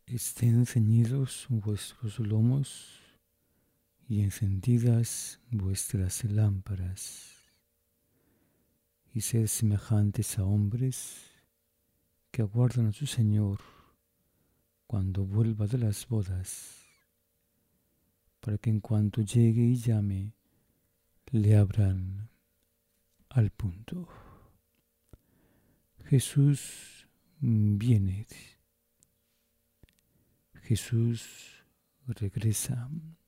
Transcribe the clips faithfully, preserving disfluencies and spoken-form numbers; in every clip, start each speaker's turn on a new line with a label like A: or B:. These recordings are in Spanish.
A: Estén ceñidos vuestros lomos y encendidas vuestras lámparas, y sed semejantes a hombres que aguardan a su Señor cuando vuelva de las bodas, para que en cuanto llegue y llame, le abran al punto. Jesús viene. Jesús regresa,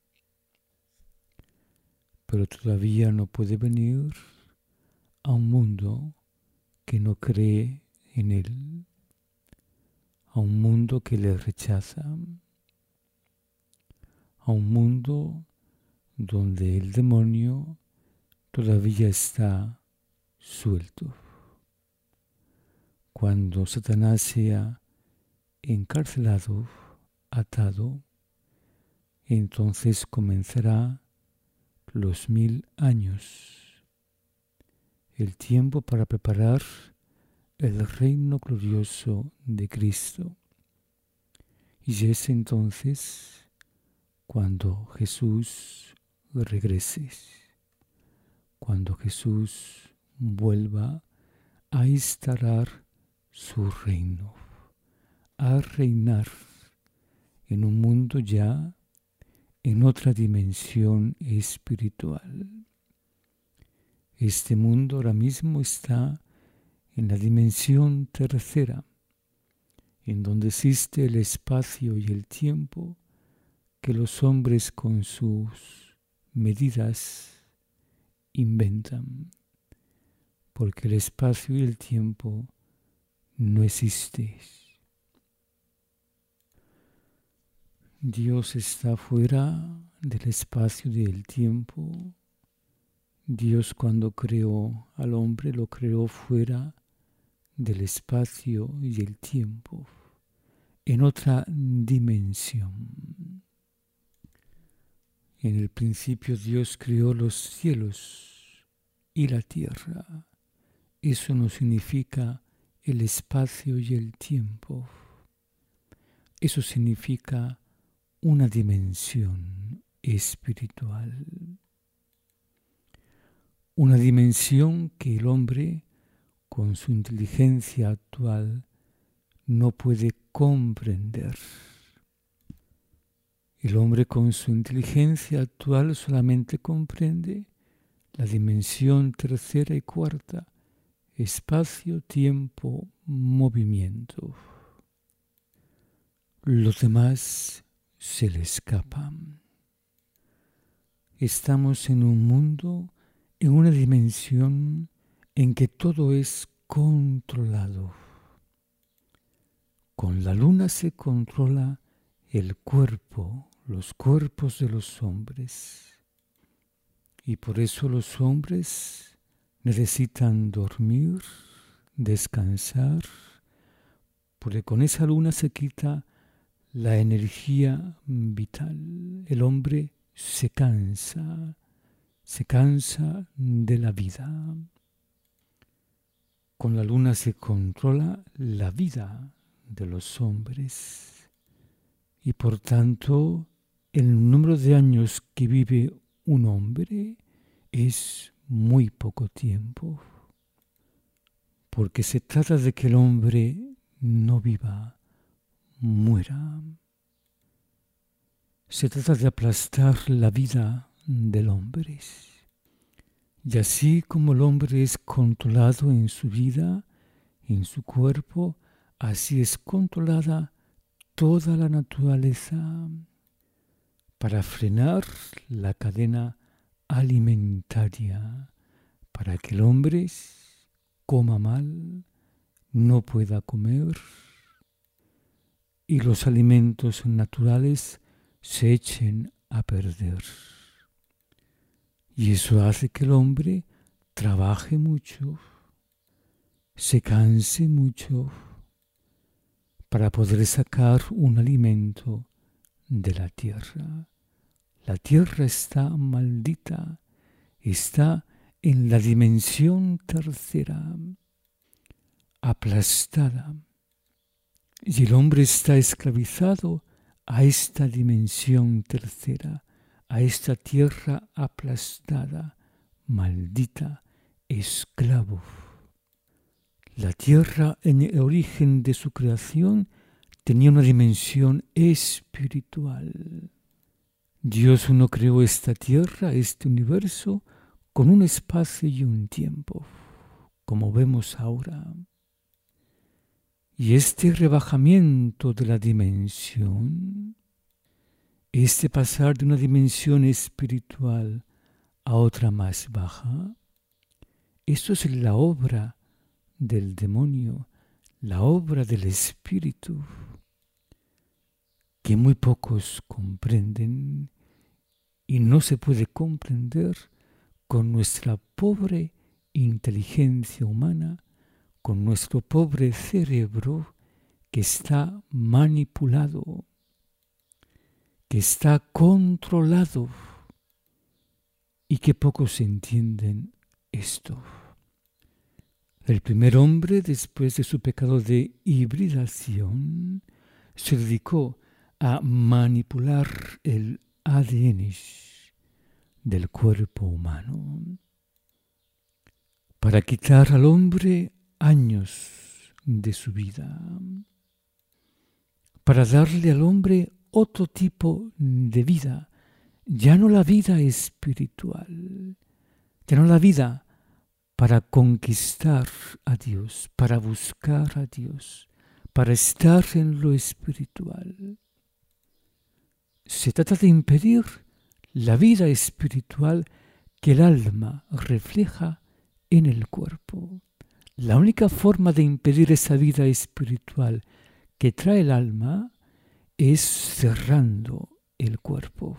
A: pero todavía no puede venir a un mundo que no cree en Él, a un mundo que le rechaza, a un mundo donde el demonio todavía está suelto. Cuando Satanás sea encarcelado, atado, entonces comenzará los mil años, el tiempo para preparar el reino glorioso de Cristo. Y es entonces cuando Jesús regrese, cuando Jesús vuelva a instaurar su reino, a reinar en un mundo ya en otra dimensión espiritual. Este mundo ahora mismo está en la dimensión tercera, en donde existe el espacio y el tiempo que los hombres con sus medidas inventan, porque el espacio y el tiempo no existen. Dios está fuera del espacio y del tiempo. Dios, cuando creó al hombre, lo creó fuera del espacio y el tiempo, en otra dimensión. En el principio Dios creó los cielos y la tierra. Eso no significa el espacio y el tiempo. Eso significa una dimensión espiritual. Una dimensión que el hombre, con su inteligencia actual, no puede comprender. El hombre con su inteligencia actual solamente comprende la dimensión tercera y cuarta, espacio, tiempo, movimiento. Los demás se le escapan. Estamos en un mundo, en una dimensión en que todo es controlado. Con la luna se controla el cuerpo, los cuerpos de los hombres. Y por eso los hombres necesitan dormir, descansar, porque con esa luna se quita la energía vital. El hombre se cansa, se cansa de la vida. Con la luna se controla la vida de los hombres y por tanto el número de años que vive un hombre es muy poco tiempo, porque se trata de que el hombre no viva, muera. Se trata de aplastar la vida del hombre. Y así como el hombre es controlado en su vida, en su cuerpo, así es controlada toda la naturaleza para frenar la cadena alimentaria, para que el hombre coma mal, no pueda comer y los alimentos naturales se echen a perder. Y eso hace que el hombre trabaje mucho, se canse mucho para poder sacar un alimento de la tierra. La tierra está maldita, está en la dimensión tercera, aplastada. Y el hombre está esclavizado a esta dimensión tercera, a esta tierra aplastada, maldita, esclavo. La tierra en el origen de su creación tenía una dimensión espiritual. Dios no creó esta tierra, este universo, con un espacio y un tiempo, como vemos ahora. Y este rebajamiento de la dimensión, este pasar de una dimensión espiritual a otra más baja, esto es la obra del demonio, la obra del espíritu, que muy pocos comprenden y no se puede comprender con nuestra pobre inteligencia humana, con nuestro pobre cerebro que está manipulado, que está controlado y que pocos entienden esto. El primer hombre, después de su pecado de hibridación, se dedicó a manipular el A D N del cuerpo humano para quitar al hombre años de su vida, para darle al hombre otro tipo de vida, ya no la vida espiritual, ya no la vida para conquistar a Dios, para buscar a Dios, para estar en lo espiritual. Se trata de impedir la vida espiritual que el alma refleja en el cuerpo. La única forma de impedir esa vida espiritual que trae el alma es cerrando el cuerpo.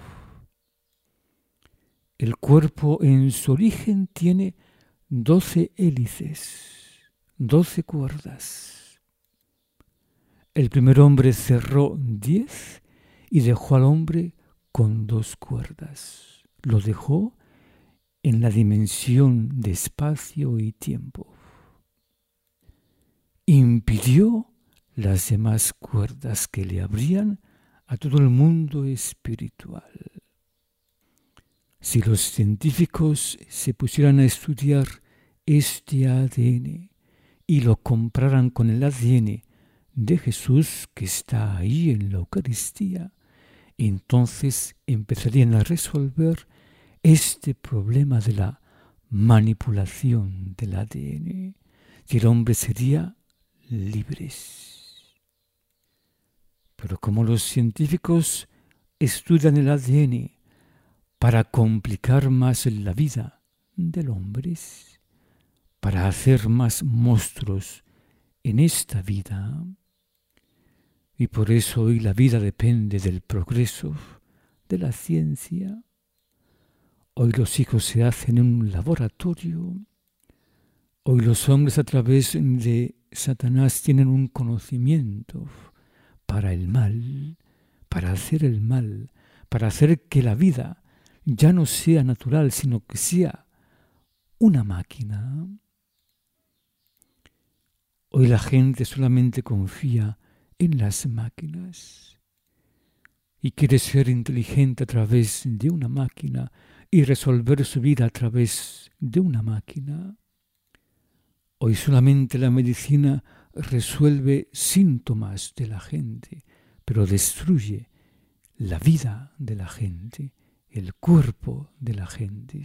A: El cuerpo en su origen tiene doce hélices, doce cuerdas. El primer hombre cerró diez y dejó al hombre con dos cuerdas. Lo dejó en la dimensión de espacio y tiempo. Impidió las demás cuerdas que le abrían a todo el mundo espiritual. Si los científicos se pusieran a estudiar este A D N y lo compararan con el A D N de Jesús que está ahí en la Eucaristía, entonces empezarían a resolver este problema de la manipulación del A D N y el hombre sería libre. Pero como los científicos estudian el A D N para complicar más la vida del hombre, para hacer más monstruos en esta vida, y por eso hoy la vida depende del progreso de la ciencia. Hoy los hijos se hacen en un laboratorio. Hoy los hombres a través de Satanás tienen un conocimiento para el mal, para hacer el mal, para hacer que la vida ya no sea natural, sino que sea una máquina. Hoy la gente solamente confía en las máquinas y quiere ser inteligente a través de una máquina y resolver su vida a través de una máquina. Hoy solamente la medicina resuelve síntomas de la gente, pero destruye la vida de la gente, el cuerpo de la gente.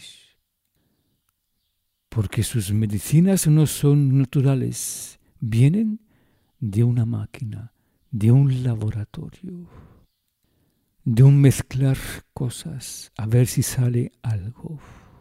A: Porque sus medicinas no son naturales, vienen de una máquina, de un laboratorio, de un mezclar cosas, a ver si sale algo.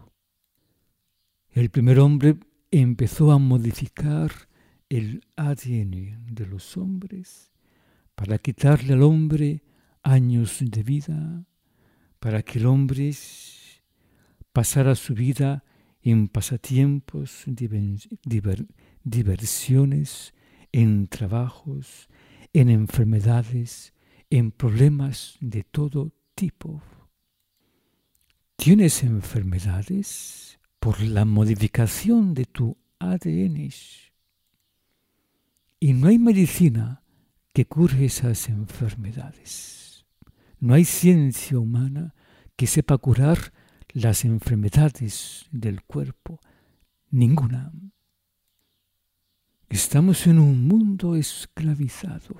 A: El primer hombre empezó a modificar el A D N de los hombres para quitarle al hombre años de vida, para que el hombre pasara su vida en pasatiempos, diver, diversiones, en trabajos, en enfermedades, en problemas de todo tipo. ¿Tienes enfermedades por la modificación de tu A D N? Y no hay medicina que cure esas enfermedades. No hay ciencia humana que sepa curar las enfermedades del cuerpo. Ninguna. Estamos en un mundo esclavizado,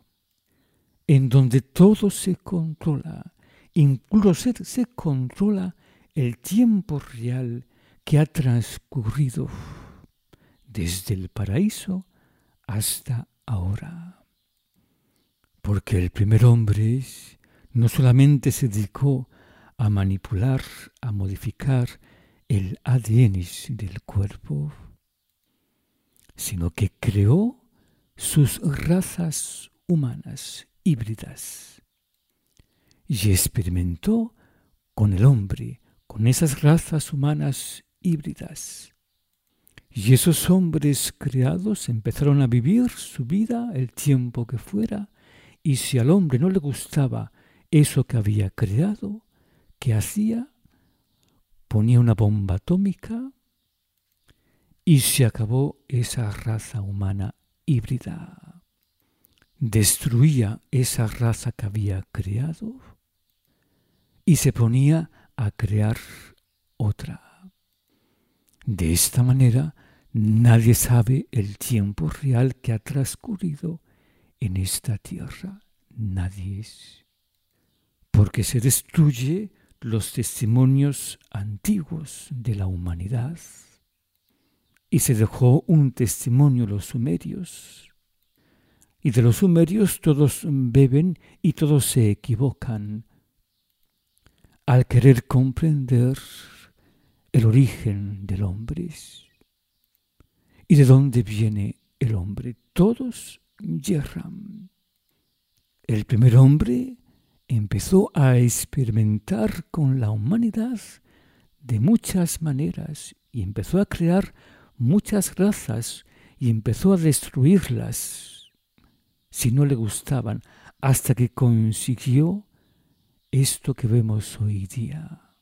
A: en donde todo se controla, incluso se, se controla el tiempo real que ha transcurrido desde el paraíso hasta ahora. Porque el primer hombre no solamente se dedicó a manipular, a modificar el A D N del cuerpo, sino que creó sus razas humanas híbridas y experimentó con el hombre, con esas razas humanas híbridas. Y esos hombres creados empezaron a vivir su vida el tiempo que fuera, y si al hombre no le gustaba eso que había creado, ¿qué hacía? Ponía una bomba atómica y se acabó esa raza humana híbrida. Destruía esa raza que había creado y se ponía a crear otra. De esta manera, nadie sabe el tiempo real que ha transcurrido en esta tierra. Nadie. Porque se destruye los testimonios antiguos de la humanidad. Y se dejó un testimonio los sumerios. Y de los sumerios todos beben y todos se equivocan al querer comprender el origen del hombre. ¿Y de dónde viene el hombre? Todos yerran. El primer hombre empezó a experimentar con la humanidad de muchas maneras y empezó a crear muchas razas y empezó a destruirlas si no le gustaban, hasta que consiguió esto que vemos hoy día.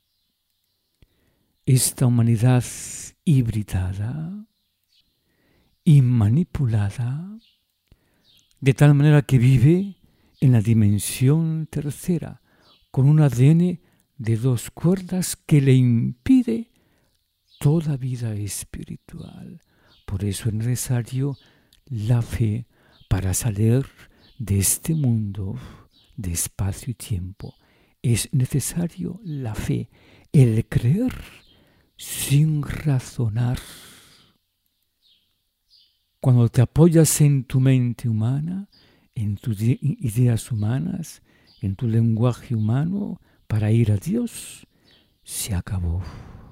A: Esta humanidad hibridada y manipulada, de tal manera que vive en la dimensión tercera, con un A D N de dos cuerdas que le impide toda vida espiritual. Por eso es necesario la fe para salir de este mundo de espacio y tiempo. Es necesario la fe, el creer sin razonar. Cuando te apoyas en tu mente humana, en tus ideas humanas, en tu lenguaje humano, para ir a Dios, se acabó.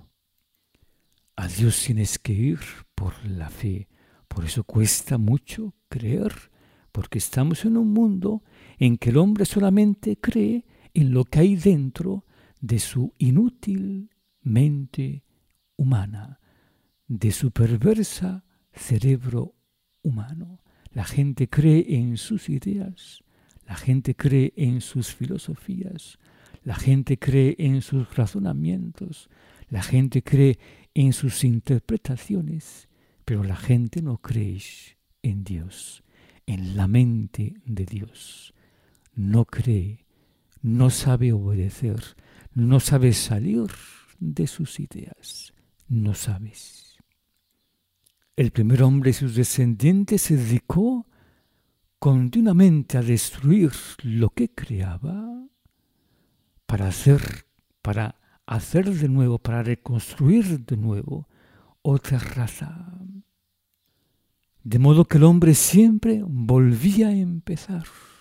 A: A Dios tienes que ir por la fe. Por eso cuesta mucho creer, porque estamos en un mundo en que el hombre solamente cree en lo que hay dentro de su inútil mente humana, de su perversa cerebro humano. La gente cree en sus ideas, la gente cree en sus filosofías, la gente cree en sus razonamientos, la gente cree en sus interpretaciones, pero la gente no cree en Dios, en la mente de Dios. No cree, no sabe obedecer, no sabe salir de sus ideas, no sabes. El primer hombre y sus descendientes se dedicó continuamente a destruir lo que creaba para hacer, para hacer de nuevo, para reconstruir de nuevo otra raza. De modo que el hombre siempre volvía a empezar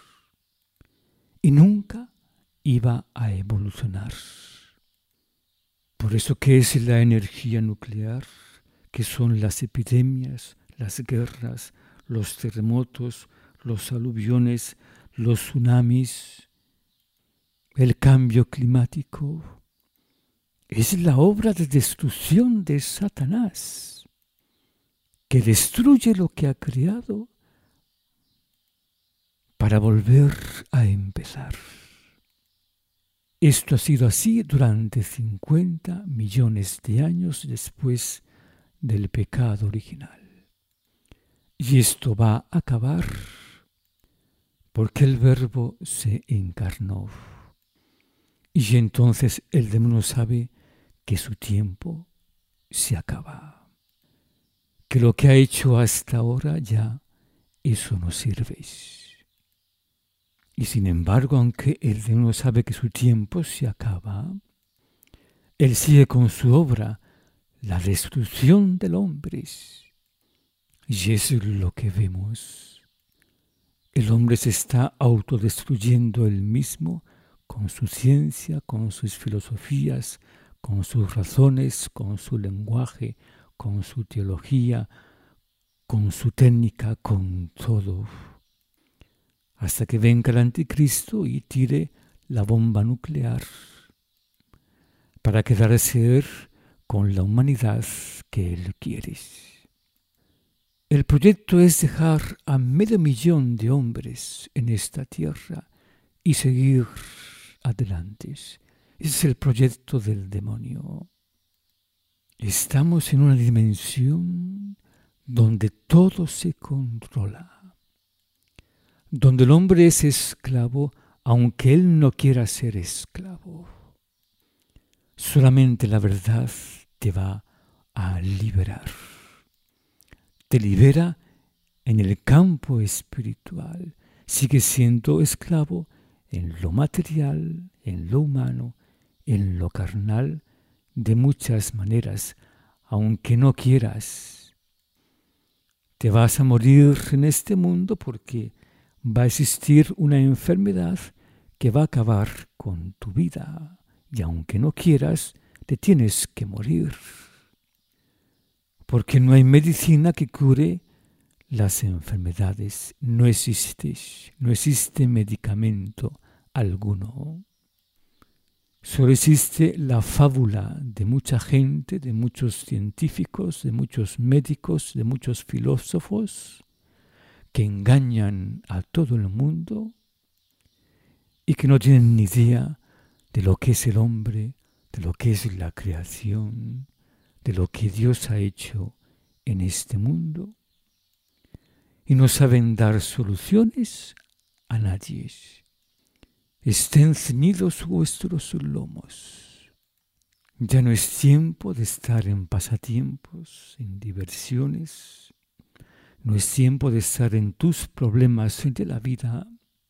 A: y nunca iba a evolucionar. Por eso, ¿qué es la energía nuclear? ¿Qué son las epidemias, las guerras, los terremotos, los aluviones, los tsunamis, el cambio climático? Es la obra de destrucción de Satanás, que destruye lo que ha creado para volver a empezar. Esto ha sido así durante cincuenta millones de años después del pecado original. Y esto va a acabar porque el Verbo se encarnó. Y entonces el demonio sabe que su tiempo se acaba, que lo que ha hecho hasta ahora ya eso no sirve. Y sin embargo, aunque el demonio sabe que su tiempo se acaba, él sigue con su obra, la destrucción del hombre. Y eso es lo que vemos. El hombre se está autodestruyendo él mismo con su ciencia, con sus filosofías, con sus razones, con su lenguaje, con su teología, con su técnica, con todo. Hasta que venga el anticristo y tire la bomba nuclear para quedarse con la humanidad que él quiere. El proyecto es dejar a medio millón de hombres en esta tierra y seguir adelante. Ese es el proyecto del demonio. Estamos en una dimensión donde todo se controla, donde el hombre es esclavo aunque él no quiera ser esclavo. Solamente la verdad te va a liberar. Te libera en el campo espiritual. Sigues siendo esclavo en lo material, en lo humano, en lo carnal, de muchas maneras, aunque no quieras. Te vas a morir en este mundo porque va a existir una enfermedad que va a acabar con tu vida. Y aunque no quieras, te tienes que morir. Porque no hay medicina que cure las enfermedades. No existe, no existe medicamento alguno. Solo existe la fábula de mucha gente, de muchos científicos, de muchos médicos, de muchos filósofos que engañan a todo el mundo y que no tienen ni idea de lo que es el hombre, de lo que es la creación, de lo que Dios ha hecho en este mundo. Y no saben dar soluciones a nadie. Estén ceñidos vuestros lomos. Ya no es tiempo de estar en pasatiempos, en diversiones. No es tiempo de estar en tus problemas de la vida.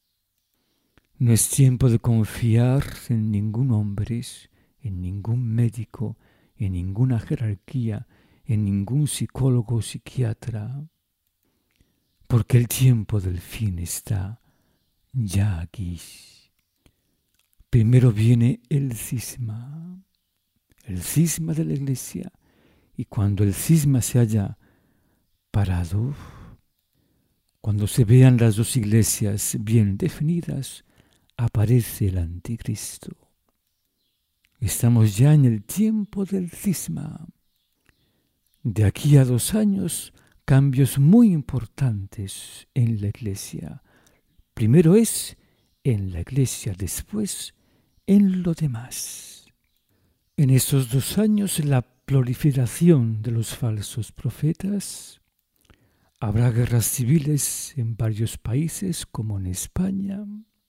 A: No es tiempo de confiar en ningún hombre, en ningún médico, en ninguna jerarquía, en ningún psicólogo o psiquiatra. Porque el tiempo del fin está ya aquí. Primero viene el cisma, el cisma de la iglesia, y cuando el cisma se haya parado, cuando se vean las dos iglesias bien definidas, aparece el anticristo. Estamos ya en el tiempo del cisma. De aquí a dos años, cambios muy importantes en la iglesia. Primero es en la iglesia, después en lo demás. En estos dos años, la proliferación de los falsos profetas. Habrá guerras civiles en varios países, como en España,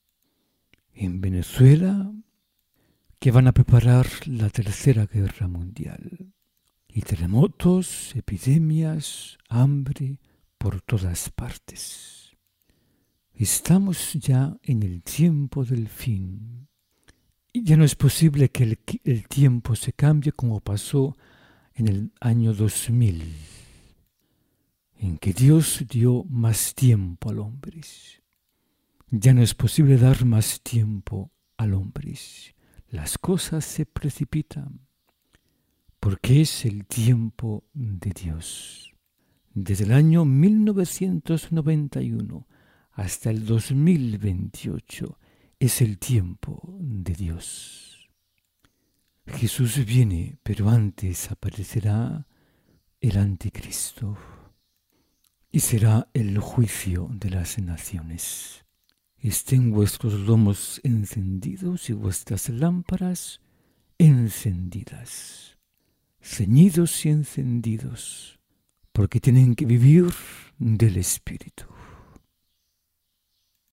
A: en Venezuela, que van a preparar la tercera guerra mundial. Y terremotos, epidemias, hambre por todas partes. Estamos ya en el tiempo del fin. Y ya no es posible que el, el tiempo se cambie como pasó en el año dos mil, en que Dios dio más tiempo al hombre. Ya no es posible dar más tiempo al hombre. Las cosas se precipitan, porque es el tiempo de Dios. Desde el año mil novecientos noventa y uno hasta el dos mil veintiocho es el tiempo de Dios. Jesús viene, pero antes aparecerá el anticristo y será el juicio de las naciones. Estén vuestros lomos encendidos y vuestras lámparas encendidas, ceñidos y encendidos, porque tienen que vivir del Espíritu.